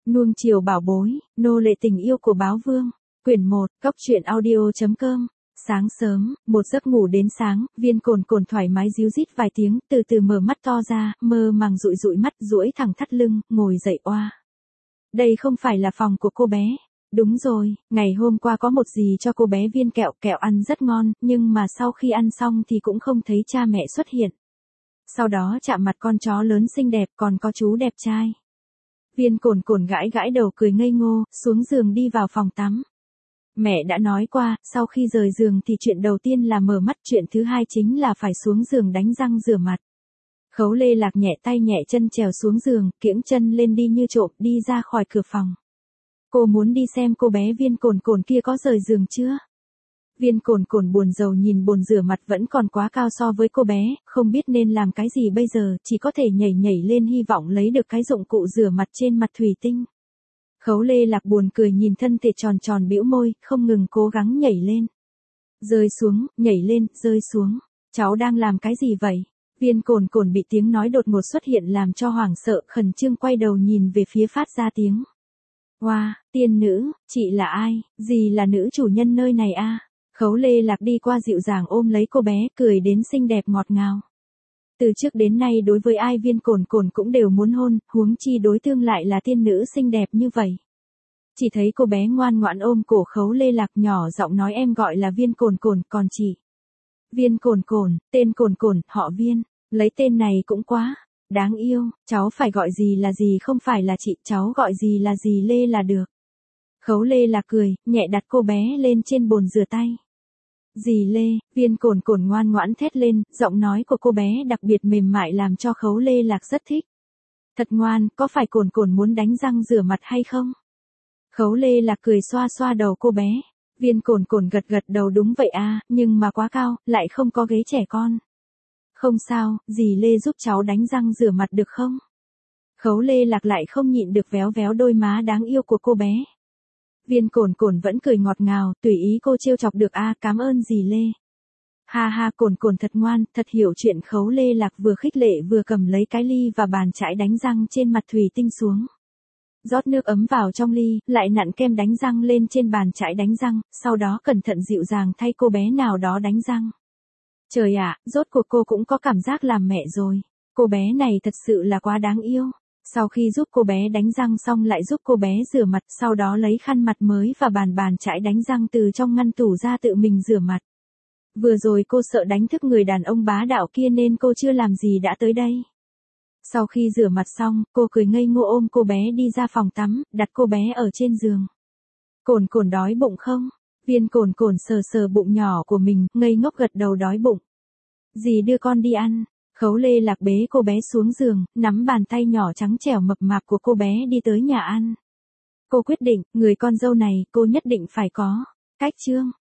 Nuông chiều bảo bối, nô lệ tình yêu của báo vương. Quyển 1, Cốc truyện audio.com. Sáng sớm, một giấc ngủ đến sáng, Viên Cồn Cồn thoải mái ríu rít vài tiếng, từ từ mở mắt to ra, mơ màng dụi dụi mắt, duỗi thẳng thắt lưng, ngồi dậy oa. Đây không phải là phòng của cô bé. Đúng rồi, ngày hôm qua có một dì cho cô bé viên kẹo, kẹo ăn rất ngon, nhưng mà sau khi ăn xong thì cũng không thấy cha mẹ xuất hiện. Sau đó chạm mặt con chó lớn xinh đẹp, còn có chú đẹp trai. Viên Cồn Cồn gãi gãi đầu cười ngây ngô, xuống giường đi vào phòng tắm. Mẹ đã nói qua, sau khi rời giường thì chuyện đầu tiên là mở mắt, chuyện thứ hai chính là phải xuống giường đánh răng rửa mặt. Khấu Lê Lạc nhẹ tay nhẹ chân trèo xuống giường, kiễng chân lên đi như trộm, đi ra khỏi cửa phòng. Cô muốn đi xem cô bé Viên Cồn Cồn kia có rời giường chưa. Viên Cồn Cồn buồn rầu nhìn bồn rửa mặt vẫn còn quá cao so với cô bé, không biết nên làm cái gì bây giờ, chỉ có thể nhảy nhảy lên hy vọng lấy được cái dụng cụ rửa mặt trên mặt thủy tinh. Khấu Lê Lạc buồn cười nhìn thân thể tròn tròn bĩu môi, không ngừng cố gắng nhảy lên. Rơi xuống, nhảy lên, rơi xuống. Cháu đang làm cái gì vậy? Viên Cồn Cồn bị tiếng nói đột ngột xuất hiện làm cho hoảng sợ, khẩn trương quay đầu nhìn về phía phát ra tiếng. Wow, tiên nữ, chị là ai, gì là nữ chủ nhân nơi này a? Khấu Lê Lạc đi qua dịu dàng ôm lấy cô bé, cười đến xinh đẹp ngọt ngào. Từ trước đến nay đối với ai Viên Cồn Cồn cũng đều muốn hôn, huống chi đối phương lại là tiên nữ xinh đẹp như vậy. Chỉ thấy cô bé ngoan ngoãn ôm cổ Khấu Lê Lạc nhỏ giọng nói em gọi là Viên Cồn Cồn, còn chị. Viên Cồn Cồn, tên Cồn Cồn, họ Viên, lấy tên này cũng quá đáng yêu, cháu phải gọi gì là gì không phải là chị, cháu gọi gì là gì Lê là được. Khấu Lê Lạc cười, nhẹ đặt cô bé lên trên bồn rửa tay. Dì Lê, Viên Cồn Cồn ngoan ngoãn thét lên, giọng nói của cô bé đặc biệt mềm mại làm cho Khấu Lê Lạc rất thích. Thật ngoan, có phải Cồn Cồn muốn đánh răng rửa mặt hay không? Khấu Lê Lạc cười xoa xoa đầu cô bé. Viên Cồn Cồn gật gật đầu đúng vậy à, nhưng mà quá cao, lại không có ghế trẻ con. Không sao, dì Lê giúp cháu đánh răng rửa mặt được không? Khấu Lê Lạc lại không nhịn được véo véo đôi má đáng yêu của cô bé. Viên Cồn Cồn vẫn cười ngọt ngào, tùy ý cô trêu chọc được a, cảm ơn dì Lê. Ha ha, Cồn Cồn thật ngoan, thật hiểu chuyện. Khấu Lê Lạc vừa khích lệ vừa cầm lấy cái ly và bàn chải đánh răng trên mặt thủy tinh xuống. Rót nước ấm vào trong ly, lại nặn kem đánh răng lên trên bàn chải đánh răng, sau đó cẩn thận dịu dàng thay cô bé nào đó đánh răng. Trời ạ, rốt cuộc cô cũng có cảm giác làm mẹ rồi. Cô bé này thật sự là quá đáng yêu. Sau khi giúp cô bé đánh răng xong lại giúp cô bé rửa mặt, sau đó lấy khăn mặt mới và bàn chải đánh răng từ trong ngăn tủ ra tự mình rửa mặt. Vừa rồi cô sợ đánh thức người đàn ông bá đạo kia nên cô chưa làm gì đã tới đây. Sau khi rửa mặt xong, cô cười ngây ngô ôm cô bé đi ra phòng tắm, đặt cô bé ở trên giường. Cồn Cồn đói bụng không? Viên Cồn Cồn sờ sờ bụng nhỏ của mình, ngây ngốc gật đầu đói bụng. Dì đưa con đi ăn. Khấu Lê Lạc bế cô bé xuống giường, nắm bàn tay nhỏ trắng trẻo mập mạp của cô bé đi tới nhà ăn. Cô quyết định, người con dâu này, cô nhất định phải có cách trương.